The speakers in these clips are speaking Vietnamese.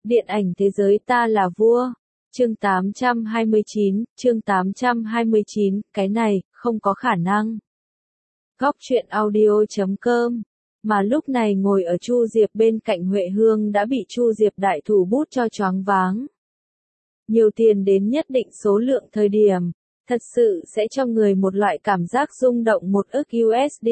Điện ảnh thế giới ta là vua. Chương 829, cái này, không có khả năng. Góc truyện audio.com. Mà lúc này ngồi ở Chu Diệp bên cạnh Huệ Hương đã bị Chu Diệp đại thủ bút cho choáng váng. Nhiều tiền đến nhất định số lượng thời điểm, thật sự sẽ cho người một loại cảm giác rung động 1 ức USD.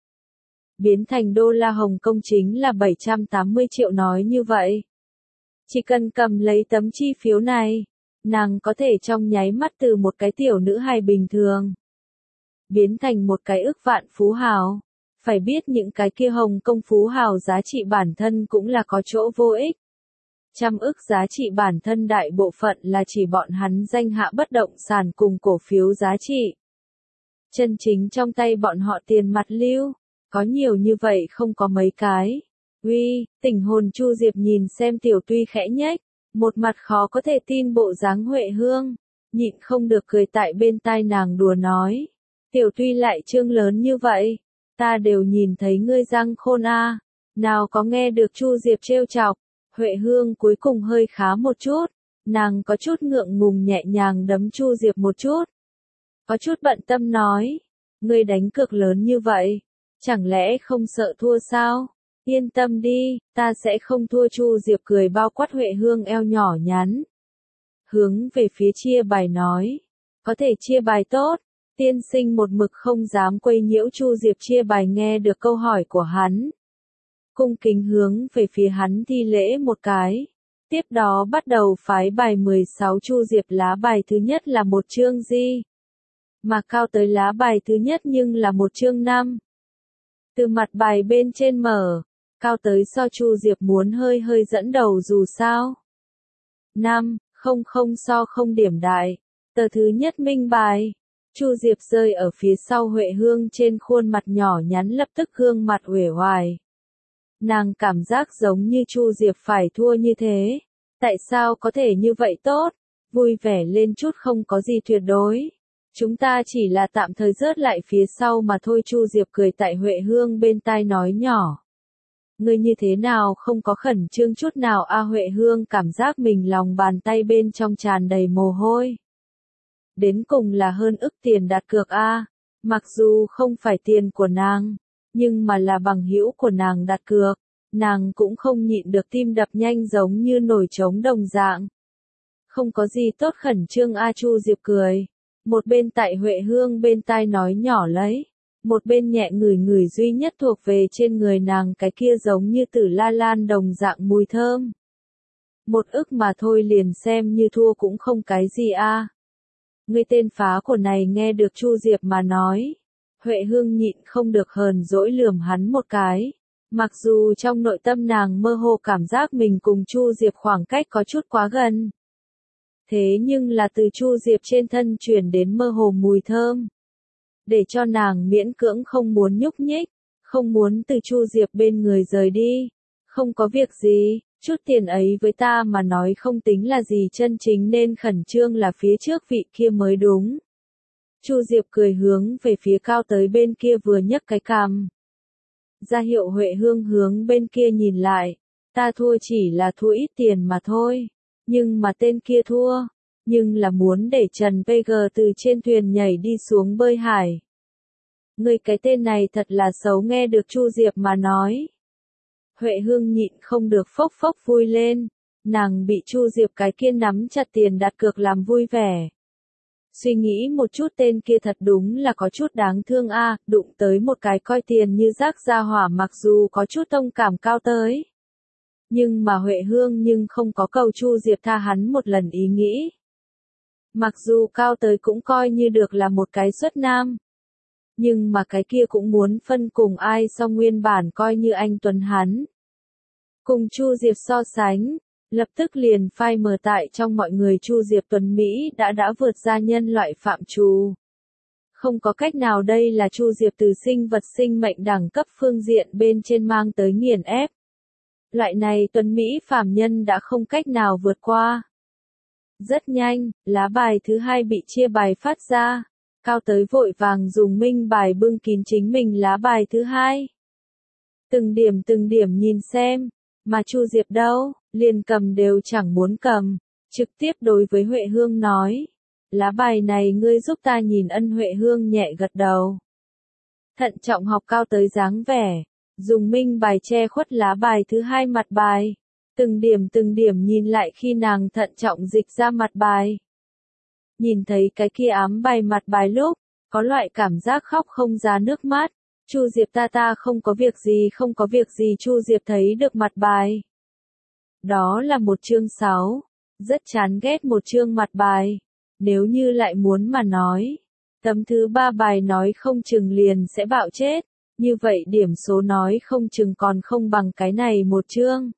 Biến thành đô la Hồng Kông chính là 780 triệu nói như vậy. Chỉ cần cầm lấy tấm chi phiếu này, nàng có thể trong nháy mắt từ một cái tiểu nữ hài bình thường biến thành một cái ức vạn phú hào. Phải biết những cái kia Hồng Kông phú hào giá trị bản thân cũng là có chỗ vô ích. Trăm ức giá trị bản thân đại bộ phận là chỉ bọn hắn danh hạ bất động sản cùng cổ phiếu giá trị. Chân chính trong tay bọn họ tiền mặt lưu, có nhiều như vậy không có mấy cái. Uy, tỉnh hồn Chu Diệp nhìn xem Tiểu Tuy khẽ nhếch, một mặt khó có thể tin bộ dáng Huệ Hương, nhịn không được cười tại bên tai nàng đùa nói. Tiểu Tuy lại trương lớn như vậy, ta đều nhìn thấy ngươi răng khôn a, nào có nghe được Chu Diệp trêu chọc. Huệ Hương cuối cùng hơi khá một chút, nàng có chút ngượng ngùng nhẹ nhàng đấm Chu Diệp một chút. Có chút bận tâm nói, ngươi đánh cược lớn như vậy, chẳng lẽ không sợ thua sao? Yên tâm đi, ta sẽ không thua. Chu Diệp cười bao quát Huệ Hương eo nhỏ nhắn. Hướng về phía chia bài nói, có thể chia bài tốt. Tiên sinh một mực không dám quấy nhiễu Chu Diệp chia bài nghe được câu hỏi của hắn. Cung kính hướng về phía hắn thi lễ một cái. Tiếp đó bắt đầu phái bài 16. Chu Diệp lá bài thứ nhất là một chương di. Mà cao tới lá bài thứ nhất nhưng là một chương 5. Từ mặt bài bên trên mở, cao tới so Chu Diệp muốn hơi dẫn đầu dù sao. 5, không so không điểm đại. Tờ thứ nhất minh bài. Chu Diệp rơi ở phía sau Huệ Hương trên khuôn mặt nhỏ nhắn lập tức gương mặt uể oải. Nàng cảm giác giống như Chu Diệp phải thua như thế. Tại sao có thể như vậy tốt? Vui vẻ lên chút không có gì tuyệt đối. Chúng ta chỉ là tạm thời rớt lại phía sau mà thôi. Chu Diệp cười tại Huệ Hương bên tai nói nhỏ. Ngươi như thế nào không có khẩn trương chút nào a? Huệ Hương cảm giác mình lòng bàn tay bên trong tràn đầy mồ hôi. Đến cùng là hơn ức tiền đặt cược a, mặc dù không phải tiền của nàng, nhưng mà là bằng hữu của nàng đặt cược, nàng cũng không nhịn được tim đập nhanh giống như nổi trống đồng dạng. Không có gì tốt khẩn trương a. Chu Diệp cười, một bên tại Huệ Hương bên tai nói nhỏ lấy, một bên nhẹ ngửi duy nhất thuộc về trên người nàng cái kia giống như tử la lan đồng dạng mùi thơm. 1 ức mà thôi liền xem như thua cũng không cái gì a. Ngươi tên phá của này nghe được Chu Diệp mà nói. Huệ Hương nhịn không được hờn dỗi lườm hắn một cái. Mặc dù trong nội tâm nàng mơ hồ cảm giác mình cùng Chu Diệp khoảng cách có chút quá gần. Thế nhưng là từ Chu Diệp trên thân truyền đến mơ hồ mùi thơm. Để cho nàng miễn cưỡng không muốn nhúc nhích, không muốn từ Chu Diệp bên người rời đi. Không có việc gì. Chút tiền ấy với ta mà nói không tính là gì, chân chính nên khẩn trương là phía trước vị kia mới đúng. Chu Diệp cười hướng về phía cao tới bên kia vừa nhấc cái cằm. Ra hiệu Huệ Hương hướng bên kia nhìn lại. Ta thua chỉ là thua ít tiền mà thôi. Nhưng mà tên kia thua. Nhưng là muốn để Trần PG từ trên thuyền nhảy đi xuống bơi hải. Người cái tên này thật là xấu. Nghe được Chu Diệp mà nói. Huệ Hương nhịn không được phốc vui lên, nàng bị Chu Diệp cái kia nắm chặt tiền đặt cược làm vui vẻ. Suy nghĩ một chút tên kia thật đúng là có chút đáng thương a, đụng tới một cái coi tiền như rác ra hỏa mặc dù có chút thông cảm cao tới. Nhưng mà Huệ Hương nhưng không có cầu Chu Diệp tha hắn một lần ý nghĩ. Mặc dù cao tới cũng coi như được là một cái xuất nam. Nhưng mà cái kia cũng muốn phân cùng ai so nguyên bản coi như anh Tuấn hắn. Cùng Chu Diệp so sánh, lập tức liền phai mờ tại trong mọi người Chu Diệp Tuấn Mỹ đã vượt ra nhân loại phạm trù. Không có cách nào, đây là Chu Diệp từ sinh vật sinh mệnh đẳng cấp phương diện bên trên mang tới nghiền ép. Loại này Tuấn Mỹ phàm nhân đã không cách nào vượt qua. Rất nhanh, lá bài thứ 2 bị chia bài phát ra. Cao tới vội vàng dùng minh bài bưng kín chính mình lá bài thứ 2. Từng điểm nhìn xem, mà Chu Diệp đâu? liền cầm đều chẳng muốn cầm, trực tiếp đối với Huệ Hương nói. Lá bài này ngươi giúp ta nhìn. Ân. Huệ Hương nhẹ gật đầu. Thận trọng học Cao Tới dáng vẻ, dùng minh bài che khuất lá bài thứ hai mặt bài. Từng điểm nhìn lại khi nàng thận trọng dịch ra mặt bài. Nhìn thấy cái kia ám bài mặt bài lúc, có loại cảm giác khóc không ra nước mắt. Chu Diệp ta không có việc gì. Chu Diệp thấy được mặt bài. Đó là một chương 6, rất chán ghét một chương mặt bài. Nếu như lại muốn mà nói, tấm thứ 3 bài nói không chừng liền sẽ bạo chết, như vậy điểm số nói không chừng còn không bằng cái này một chương.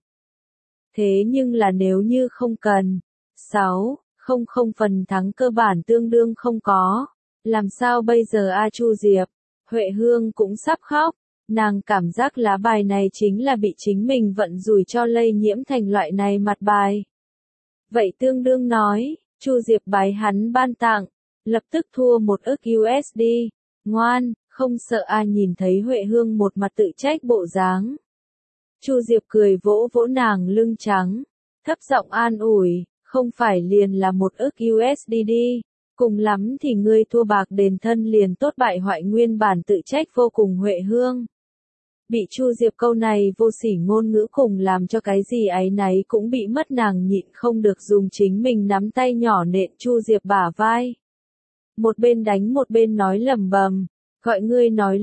Thế nhưng là nếu như không cần, 6, không phần thắng cơ bản tương đương không có. Làm sao bây giờ a Chu Diệp? Huệ Hương cũng sắp khóc, nàng cảm giác lá bài này chính là bị chính mình vận rủi cho lây nhiễm thành loại này mặt bài. Vậy tương đương nói, Chu Diệp bài hắn ban tặng, lập tức thua 1 ức USD, ngoan, không sợ a. Nhìn thấy Huệ Hương một mặt tự trách bộ dáng. Chu Diệp cười vỗ vỗ nàng lưng trắng, thấp giọng an ủi, không phải liền là 1 ức USD đi, cùng lắm thì ngươi thua bạc đền thân liền tốt. Bại hoại nguyên bản tự trách vô cùng Huệ Hương. Bị Chu Diệp câu này vô sỉ ngôn ngữ cùng làm cho cái gì áy náy cũng bị mất, nàng nhịn không được dùng chính mình nắm tay nhỏ nện Chu Diệp bả vai. Một bên đánh một bên nói lẩm bẩm, gọi ngươi nói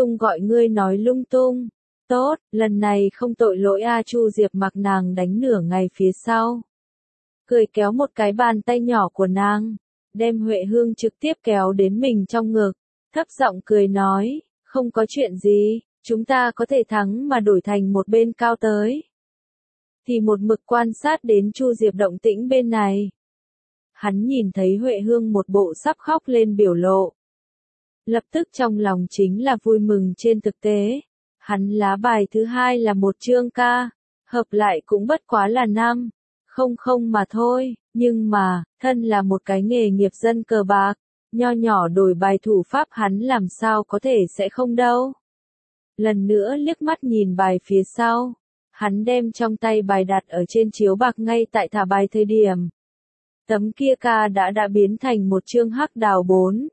lung tung. Tốt, lần này không tội lỗi a. Chu Diệp mặc nàng đánh nửa ngày phía sau. Cười kéo một cái bàn tay nhỏ của nàng, đem Huệ Hương trực tiếp kéo đến mình trong ngực, thấp giọng cười nói, không có chuyện gì, chúng ta có thể thắng mà đổi thành một bên Cao Tới. Thì một mực quan sát đến Chu Diệp động tĩnh bên này. Hắn nhìn thấy Huệ Hương một bộ sắp khóc lên biểu lộ. Lập tức trong lòng chính là vui mừng. Trên thực tế, hắn lá bài thứ hai là một chương ca, hợp lại cũng bất quá là 5, không mà thôi, nhưng mà, thân là một cái nghề nghiệp dân cờ bạc, nho nhỏ đổi bài thủ pháp hắn làm sao có thể sẽ không đâu. Lần nữa liếc mắt nhìn bài phía sau, hắn đem trong tay bài đặt ở trên chiếu bạc ngay tại thả bài thời điểm. Tấm kia ca đã biến thành một chương hắc đào 4.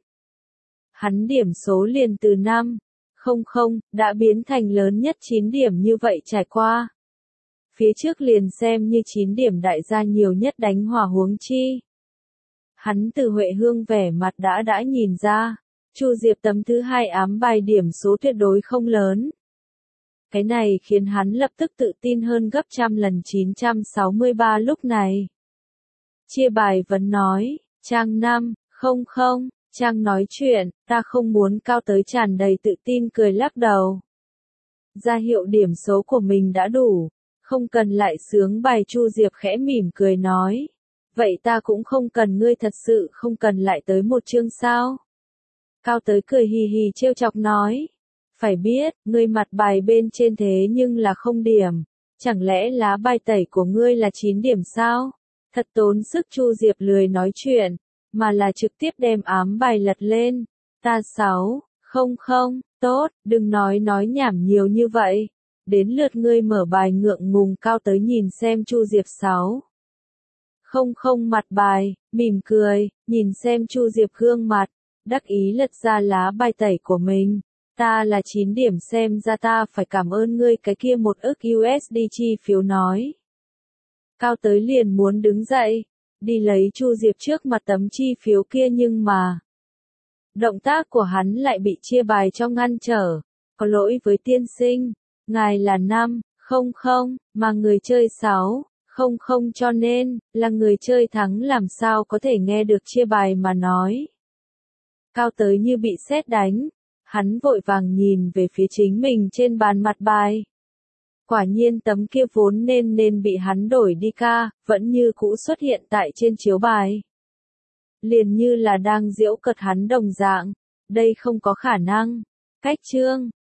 Hắn điểm số liền từ 5, đã biến thành lớn nhất 9 điểm như vậy trải qua. Phía trước liền xem như 9 điểm đại gia nhiều nhất đánh hòa huống chi. Hắn từ Huệ Hương vẻ mặt đã nhìn ra, Chu Diệp tấm thứ hai ám bài điểm số tuyệt đối không lớn. Cái này khiến hắn lập tức tự tin hơn gấp trăm lần. 963 lúc này. Chia bài vấn nói, trang 5, trang nói chuyện, ta không muốn. Cao Tới tràn đầy tự tin cười lắc đầu. Ra hiệu điểm số của mình đã đủ, không cần lại sướng bài. Chu Diệp khẽ mỉm cười nói, vậy ta cũng không cần. Ngươi thật sự không cần lại tới một chương sao? Cao Tới cười hì hì trêu chọc nói, phải biết, ngươi mặt bài bên trên thế nhưng là 0 điểm, chẳng lẽ lá bài tẩy của ngươi là 9 điểm sao? Thật tốn sức. Chu Diệp lười nói chuyện, mà là trực tiếp đem ám bài lật lên. Ta 6, tốt, đừng nói nhảm nhiều như vậy. Đến lượt ngươi mở bài. Ngượng ngùng. Cao Tới nhìn xem Chu Diệp 6, mặt bài, mỉm cười, nhìn xem Chu Diệp gương mặt, đắc ý lật ra lá bài tẩy của mình. Ta là 9 điểm, xem ra ta phải cảm ơn ngươi cái kia 1 ức USD chi phiếu nói. Cao Tới liền muốn đứng dậy, đi lấy Chu Diệp trước mặt tấm chi phiếu kia, nhưng mà động tác của hắn lại bị chia bài cho ngăn trở. Có lỗi với tiên sinh, ngài là 5, mà người chơi 6, cho nên, là người chơi thắng làm sao có thể nghe được chia bài mà nói. Cao Tới như bị sét đánh, hắn vội vàng nhìn về phía chính mình trên bàn mặt bài. Quả nhiên tấm kia vốn nên bị hắn đổi đi ca, vẫn như cũ xuất hiện tại trên chiếu bài. Liền như là đang giễu cợt hắn đồng dạng, đây không có khả năng. Cách chương